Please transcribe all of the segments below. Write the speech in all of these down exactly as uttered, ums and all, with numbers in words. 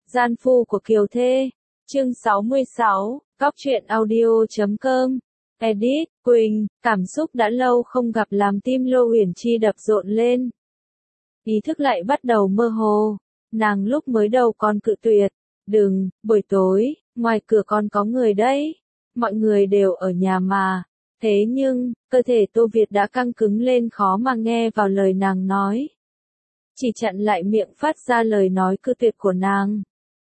Gian phu của Kiều Thê. Chương sáu mươi sáu, Cóc truyện audio chấm com. Edit, Quỳnh, cảm xúc đã lâu không gặp làm tim Lô Uyển Chi đập rộn lên. Ý thức lại bắt đầu mơ hồ. Nàng lúc mới đầu còn cự tuyệt. Đừng, buổi tối, ngoài cửa còn có người đấy. Mọi người đều ở nhà mà. Thế nhưng, cơ thể Tô Việt đã căng cứng lên khó mà nghe vào lời nàng nói. Chỉ chặn lại miệng phát ra lời nói cự tuyệt của nàng.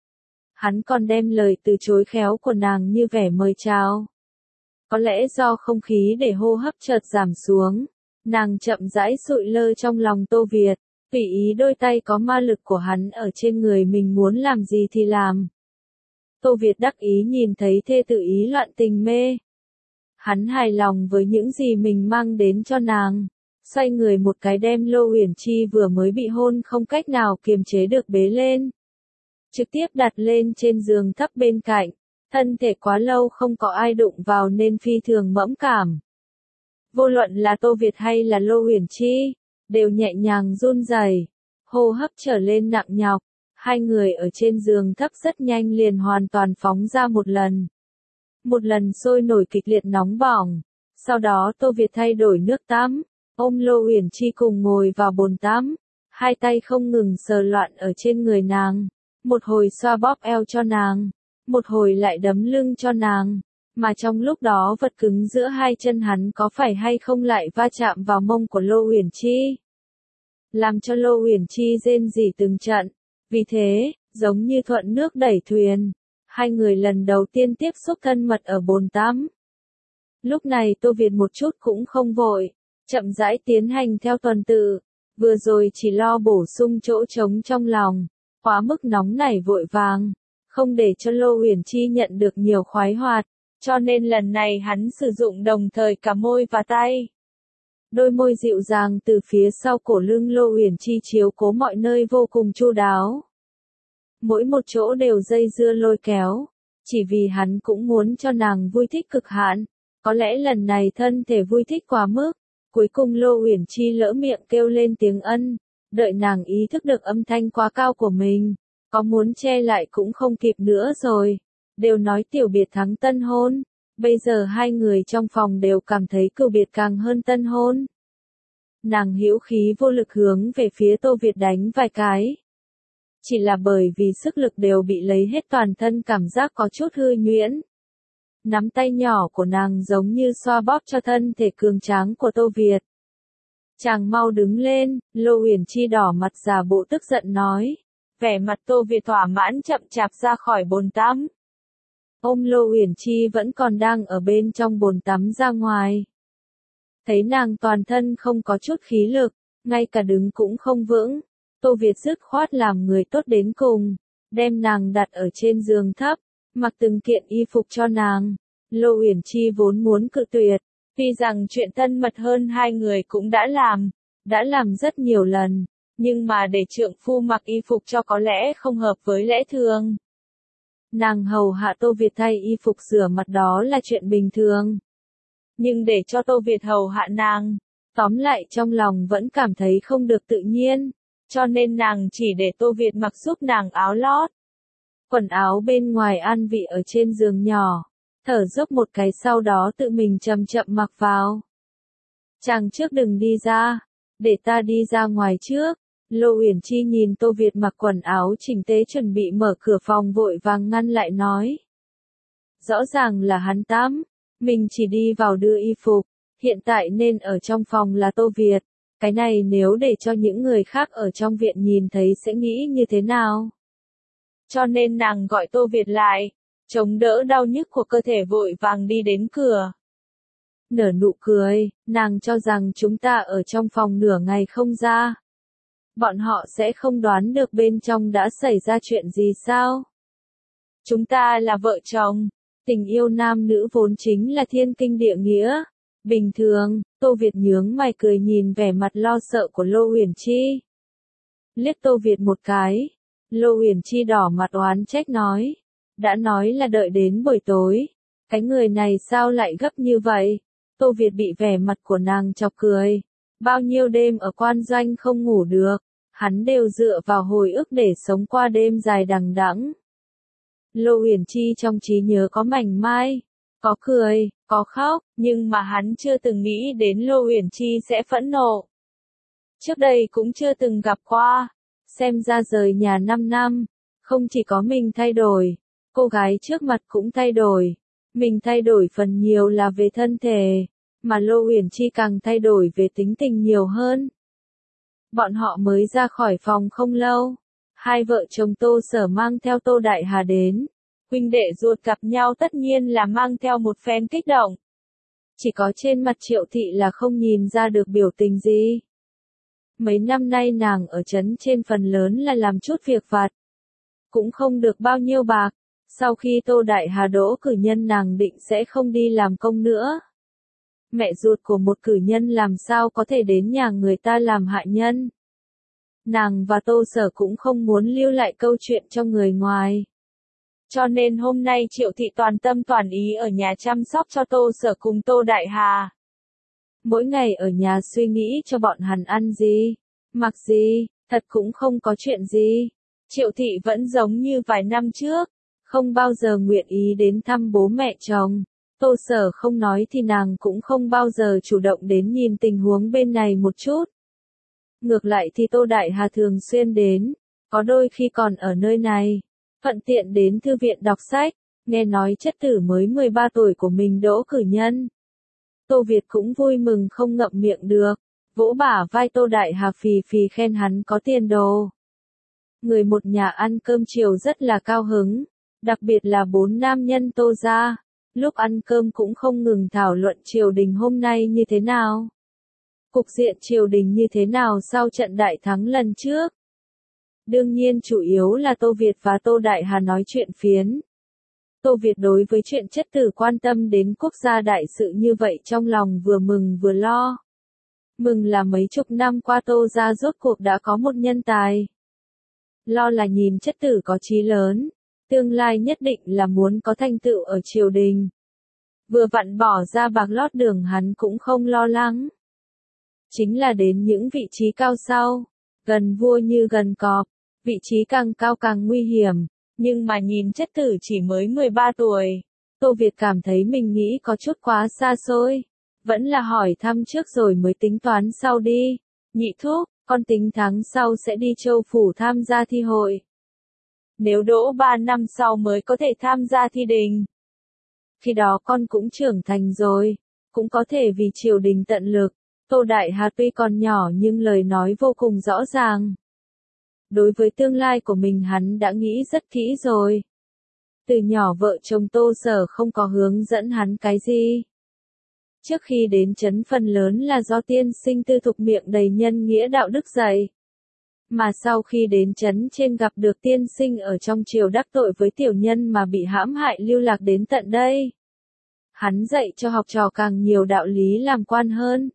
Hắn còn đem lời từ chối khéo của nàng như vẻ mời chào. Có lẽ do không khí để hô hấp chợt giảm xuống, nàng chậm rãi sụi lơ trong lòng Tô Việt, tùy ý đôi tay có ma lực của hắn ở trên người mình muốn làm gì thì làm. Tô Việt đắc ý nhìn thấy thê tử ý loạn tình mê. Hắn hài lòng với những gì mình mang đến cho nàng, xoay người một cái đem Lô Uyển Chi vừa mới bị hôn không cách nào kiềm chế được bế lên. Trực tiếp đặt lên trên giường thấp bên cạnh, thân thể quá lâu không có ai đụng vào nên phi thường mẫn cảm. Vô luận là Tô Việt hay là Lô Uyển Chi, đều nhẹ nhàng run rẩy, hô hấp trở lên nặng nhọc, hai người ở trên giường thấp rất nhanh liền hoàn toàn phóng ra một lần. Một lần sôi nổi kịch liệt nóng bỏng, sau đó Tô Việt thay đổi nước tắm, ôm Lô Uyển Chi cùng ngồi vào bồn tắm, hai tay không ngừng sờ loạn ở trên người nàng. Một hồi xoa bóp eo cho nàng, một hồi lại đấm lưng cho nàng, mà trong lúc đó vật cứng giữa hai chân hắn có phải hay không lại va chạm vào mông của Lô Uyển Chi. Làm cho Lô Uyển Chi rên rỉ từng trận, vì thế, giống như thuận nước đẩy thuyền, hai người lần đầu tiên tiếp xúc thân mật ở bồn tắm. Lúc này Tô Việt một chút cũng không vội, chậm rãi tiến hành theo tuần tự, vừa rồi chỉ lo bổ sung chỗ trống trong lòng. Quá mức nóng nảy vội vàng, không để cho Lô Uyển Chi nhận được nhiều khoái hoạt, cho nên lần này hắn sử dụng đồng thời cả môi và tay. Đôi môi dịu dàng từ phía sau cổ lưng Lô Uyển Chi chiếu cố mọi nơi vô cùng chu đáo. Mỗi một chỗ đều dây dưa lôi kéo, chỉ vì hắn cũng muốn cho nàng vui thích cực hạn. Có lẽ lần này thân thể vui thích quá mức, cuối cùng Lô Uyển Chi lỡ miệng kêu lên tiếng ân. Đợi nàng ý thức được âm thanh quá cao của mình, có muốn che lại cũng không kịp nữa rồi. Đều nói tiểu biệt thắng tân hôn, bây giờ hai người trong phòng đều cảm thấy cựu biệt càng hơn tân hôn. Nàng hữu khí vô lực hướng về phía Tô Việt đánh vài cái. Chỉ là bởi vì sức lực đều bị lấy hết toàn thân cảm giác có chút hư nhuyễn. Nắm tay nhỏ của nàng giống như xoa bóp cho thân thể cường tráng của Tô Việt. Chàng mau đứng lên, Lô Uyển Chi đỏ mặt giả bộ tức giận nói. Vẻ mặt Tô Việt thỏa mãn chậm chạp ra khỏi bồn tắm. Ôm Lô Uyển Chi vẫn còn đang ở bên trong bồn tắm ra ngoài. Thấy nàng toàn thân không có chút khí lực, ngay cả đứng cũng không vững. Tô Việt dứt khoát làm người tốt đến cùng, đem nàng đặt ở trên giường thấp, mặc từng kiện y phục cho nàng. Lô Uyển Chi vốn muốn cự tuyệt. Tuy rằng chuyện thân mật hơn hai người cũng đã làm, đã làm rất nhiều lần, nhưng mà để trượng phu mặc y phục cho có lẽ không hợp với lẽ thường. Nàng hầu hạ Tô Việt thay y phục rửa mặt đó là chuyện bình thường. Nhưng để cho Tô Việt hầu hạ nàng, tóm lại trong lòng vẫn cảm thấy không được tự nhiên, cho nên nàng chỉ để Tô Việt mặc giúp nàng áo lót. Quần áo bên ngoài an vị ở trên giường nhỏ. Thở dốc một cái sau đó tự mình chậm chậm mặc vào. Chàng trước đừng đi ra, để ta đi ra ngoài trước. Lô Uyển Chi nhìn Tô Việt mặc quần áo chỉnh tề chuẩn bị mở cửa phòng vội vàng ngăn lại nói. Rõ ràng là hắn tắm, mình chỉ đi vào đưa y phục, hiện tại nên ở trong phòng là Tô Việt. Cái này nếu để cho những người khác ở trong viện nhìn thấy sẽ nghĩ như thế nào? Cho nên nàng gọi Tô Việt lại. Chống đỡ đau nhức của cơ thể vội vàng đi đến cửa. Nở nụ cười, nàng cho rằng chúng ta ở trong phòng nửa ngày không ra. Bọn họ sẽ không đoán được bên trong đã xảy ra chuyện gì sao? Chúng ta là vợ chồng, tình yêu nam nữ vốn chính là thiên kinh địa nghĩa. Bình thường, Tô Việt nhướng mày cười nhìn vẻ mặt lo sợ của Lô Uyển Chi. Liếc Tô Việt một cái, Lô Uyển Chi đỏ mặt oán trách nói. Đã nói là đợi đến buổi tối, cái người này sao lại gấp như vậy? Tô Việt bị vẻ mặt của nàng chọc cười. Bao nhiêu đêm ở quan doanh không ngủ được, hắn đều dựa vào hồi ức để sống qua đêm dài đằng đẵng. Lô Uyển Chi trong trí nhớ có mảnh mai, có cười, có khóc, nhưng mà hắn chưa từng nghĩ đến Lô Uyển Chi sẽ phẫn nộ. Trước đây cũng chưa từng gặp qua, xem ra rời nhà năm năm, không chỉ có mình thay đổi, cô gái trước mặt cũng thay đổi. Mình thay đổi phần nhiều là về thân thể, mà Lô Uyển Chi càng thay đổi về tính tình nhiều hơn. Bọn họ mới ra khỏi phòng không lâu, hai vợ chồng Tô Sở mang theo Tô Đại Hà đến. Huynh đệ ruột gặp nhau tất nhiên là mang theo một phen kích động. Chỉ có trên mặt Triệu Thị là không nhìn ra được biểu tình gì. Mấy năm nay nàng ở trấn trên phần lớn là làm chút việc vặt, cũng không được bao nhiêu bạc. Sau khi Tô Đại Hà đỗ cử nhân nàng định sẽ không đi làm công nữa. Mẹ ruột của một cử nhân làm sao có thể đến nhà người ta làm hạ nhân. Nàng và Tô Sở cũng không muốn lưu lại câu chuyện cho người ngoài. Cho nên hôm nay Triệu Thị toàn tâm toàn ý ở nhà chăm sóc cho Tô Sở cùng Tô Đại Hà. Mỗi ngày ở nhà suy nghĩ cho bọn hắn ăn gì, mặc gì, thật cũng không có chuyện gì. Triệu Thị vẫn giống như vài năm trước, không bao giờ nguyện ý đến thăm bố mẹ chồng. Tô Sở không nói thì nàng cũng không bao giờ chủ động đến nhìn tình huống bên này một chút. Ngược lại thì Tô Đại Hà thường xuyên đến, có đôi khi còn ở nơi này, thuận tiện đến thư viện đọc sách, nghe nói chất tử mới mười ba tuổi của mình đỗ cử nhân. Tô Việt cũng vui mừng không ngậm miệng được, vỗ bả vai Tô Đại Hà phì phì khen hắn có tiền đồ. Người một nhà ăn cơm chiều rất là cao hứng, đặc biệt là bốn nam nhân Tô gia, lúc ăn cơm cũng không ngừng thảo luận triều đình hôm nay như thế nào. Cục diện triều đình như thế nào sau trận đại thắng lần trước. Đương nhiên chủ yếu là Tô Việt và Tô Đại Hà nói chuyện phiến. Tô Việt đối với chuyện chất tử quan tâm đến quốc gia đại sự như vậy trong lòng vừa mừng vừa lo. Mừng là mấy chục năm qua Tô gia rốt cuộc đã có một nhân tài. Lo là nhìn chất tử có chí lớn, tương lai nhất định là muốn có thành tựu ở triều đình. Vừa vặn bỏ ra bạc lót đường hắn cũng không lo lắng. Chính là đến những vị trí cao sau, gần vua như gần cọp, vị trí càng cao càng nguy hiểm, nhưng mà nhìn chất tử chỉ mới mười ba tuổi, Tô Việt cảm thấy mình nghĩ có chút quá xa xôi, vẫn là hỏi thăm trước rồi mới tính toán sau đi. Nhị thúc, con tính tháng sau sẽ đi Châu Phủ tham gia thi hội. Nếu đỗ ba năm sau mới có thể tham gia thi đình. Khi đó con cũng trưởng thành rồi, cũng có thể vì triều đình tận lực. Tô Đại Hà tuy còn nhỏ nhưng lời nói vô cùng rõ ràng. Đối với tương lai của mình hắn đã nghĩ rất kỹ rồi. Từ nhỏ vợ chồng Tô Sở không có hướng dẫn hắn cái gì. Trước khi đến trấn phần lớn là do tiên sinh Tư Thục miệng đầy nhân nghĩa đạo đức dạy. Mà sau khi đến trấn trên gặp được tiên sinh ở trong triều đắc tội với tiểu nhân mà bị hãm hại lưu lạc đến tận đây. Hắn dạy cho học trò càng nhiều đạo lý làm quan hơn.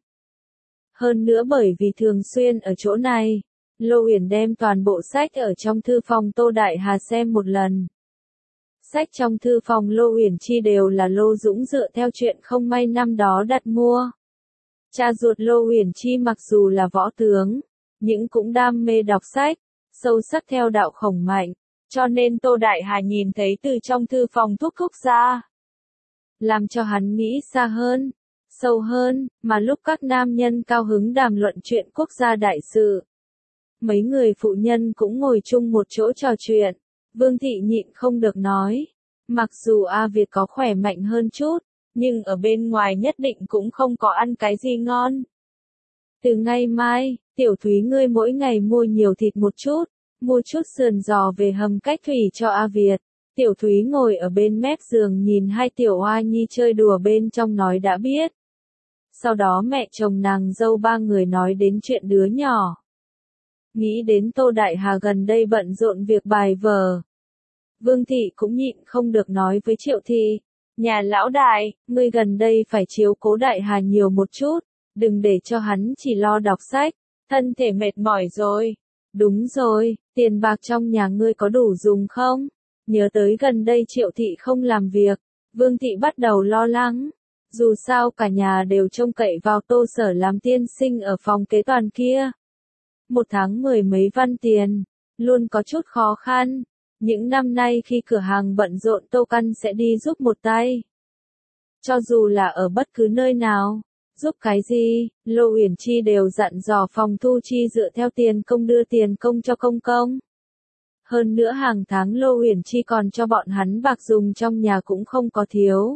Hơn nữa bởi vì thường xuyên ở chỗ này, Lô Uyển đem toàn bộ sách ở trong thư phòng Tô Đại Hà xem một lần. Sách trong thư phòng Lô Uyển Chi đều là Lô Dũng dựa theo chuyện không may năm đó đặt mua. Cha ruột Lô Uyển Chi mặc dù là võ tướng, nhưng cũng đam mê đọc sách, sâu sắc theo đạo Khổng Mạnh, cho nên Tô Đại Hà nhìn thấy từ trong thư phòng thúc thúc ra. Làm cho hắn nghĩ xa hơn, sâu hơn, mà lúc các nam nhân cao hứng đàm luận chuyện quốc gia đại sự. Mấy người phụ nhân cũng ngồi chung một chỗ trò chuyện, Vương Thị nhịn không được nói, mặc dù A Việt có khỏe mạnh hơn chút, nhưng ở bên ngoài nhất định cũng không có ăn cái gì ngon. Từ ngày mai, Tiểu Thúy ngươi mỗi ngày mua nhiều thịt một chút, mua chút sườn giò về hầm cách thủy cho A Việt. Tiểu Thúy ngồi ở bên mép giường nhìn hai tiểu oa nhi chơi đùa bên trong nói đã biết. Sau đó mẹ chồng nàng dâu ba người nói đến chuyện đứa nhỏ. Nghĩ đến Tô Đại Hà gần đây bận rộn việc bài vở. Vương Thị cũng nhịn không được nói với Triệu Thị, nhà lão đại, ngươi gần đây phải chiếu cố Đại Hà nhiều một chút, đừng để cho hắn chỉ lo đọc sách, thân thể mệt mỏi rồi. Đúng rồi, tiền bạc trong nhà ngươi có đủ dùng không? Nhớ tới gần đây Triệu Thị không làm việc, Vương Thị bắt đầu lo lắng. Dù sao cả nhà đều trông cậy vào Tô Sở làm tiên sinh ở phòng kế toàn kia. một tháng mười mấy văn tiền, luôn có chút khó khăn. Những năm nay khi cửa hàng bận rộn Tô Căn sẽ đi giúp một tay. Cho dù là ở bất cứ nơi nào, giúp cái gì, Lô Uyển Chi đều dặn dò phòng thu chi dựa theo tiền công đưa tiền công cho công công. Hơn nữa hàng tháng Lô Uyển Chi còn cho bọn hắn bạc dùng trong nhà cũng không có thiếu.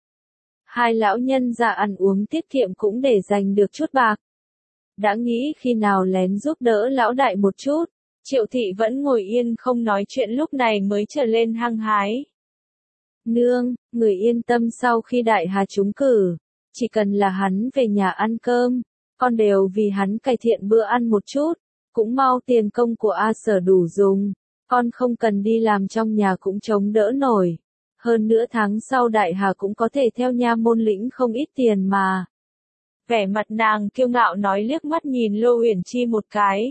Hai lão nhân già ăn uống tiết kiệm cũng để dành được chút bạc. Đã nghĩ khi nào lén giúp đỡ lão đại một chút, Triệu Thị vẫn ngồi yên không nói chuyện lúc này mới trở lên hăng hái. Nương, người yên tâm sau khi đại hà trúng cử, chỉ cần là hắn về nhà ăn cơm, con đều vì hắn cải thiện bữa ăn một chút, cũng mau tiền công của A Sở đủ dùng, con không cần đi làm trong nhà cũng chống đỡ nổi. Hơn nữa tháng sau đại hà cũng có thể theo nha môn lĩnh không ít tiền mà. Vẻ mặt nàng kiêu ngạo nói liếc mắt nhìn Lô Uyển Chi một cái.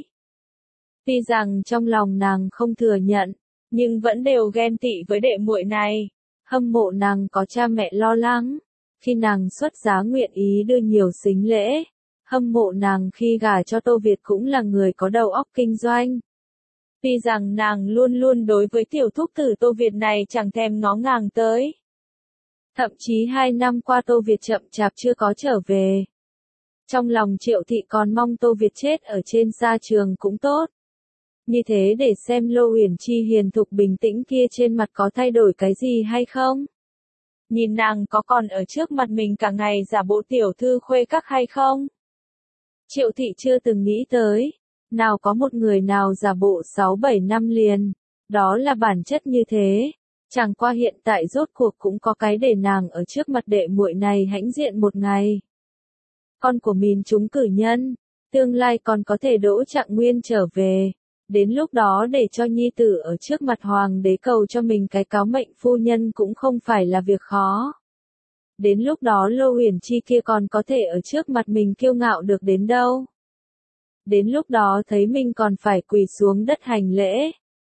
Tuy rằng trong lòng nàng không thừa nhận, nhưng vẫn đều ghen tị với đệ muội này, hâm mộ nàng có cha mẹ lo lắng, khi nàng xuất giá nguyện ý đưa nhiều sính lễ, hâm mộ nàng khi gả cho Tô Việt cũng là người có đầu óc kinh doanh. Tuy rằng nàng luôn luôn đối với tiểu thúc tử Tô Việt này chẳng thèm ngó ngàng tới. Thậm chí hai năm qua Tô Việt chậm chạp chưa có trở về. Trong lòng Triệu Thị còn mong Tô Việt chết ở trên sa trường cũng tốt. Như thế để xem Lô Uyển Chi hiền thục bình tĩnh kia trên mặt có thay đổi cái gì hay không. Nhìn nàng có còn ở trước mặt mình cả ngày giả bộ tiểu thư khuê các hay không. Triệu Thị chưa từng nghĩ tới. Nào có một người nào giả bộ sáu bảy năm liền, đó là bản chất như thế. Chẳng qua hiện tại rốt cuộc cũng có cái để nàng ở trước mặt đệ muội này hãnh diện một ngày. Con của mình trúng cử nhân, tương lai còn có thể đỗ trạng nguyên trở về. Đến lúc đó để cho nhi tử ở trước mặt hoàng đế cầu cho mình cái cáo mệnh phu nhân cũng không phải là việc khó. Đến lúc đó Lô Uyển Chi kia còn có thể ở trước mặt mình kiêu ngạo được đến đâu. Đến lúc đó thấy mình còn phải quỳ xuống đất hành lễ.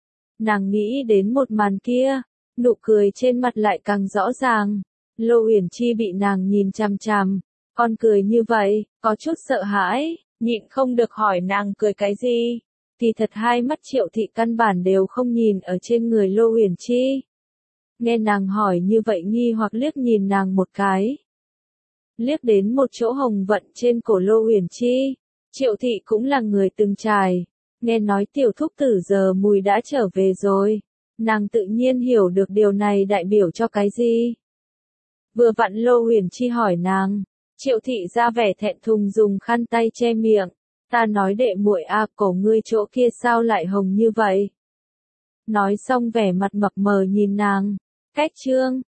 Nàng nghĩ đến một màn kia, nụ cười trên mặt lại càng rõ ràng. Lô Uyển Chi bị nàng nhìn chằm chằm, con cười như vậy, có chút sợ hãi, nhịn không được hỏi nàng cười cái gì. Thì thật hai mắt Triệu Thị căn bản đều không nhìn ở trên người Lô Uyển Chi. Nghe nàng hỏi như vậy nghi hoặc liếc nhìn nàng một cái. Liếc đến một chỗ hồng vận trên cổ Lô Uyển Chi. Triệu Thị cũng là người từng trải, nghe nói tiểu thúc tử giờ mùi đã trở về rồi, nàng tự nhiên hiểu được điều này đại biểu cho cái gì. Vừa vặn Lô Uyển Chi hỏi nàng, Triệu Thị ra vẻ thẹn thùng dùng khăn tay che miệng, ta nói đệ muội a, cổ ngươi chỗ kia sao lại hồng như vậy. Nói xong vẻ mặt mập mờ nhìn nàng, cách chương,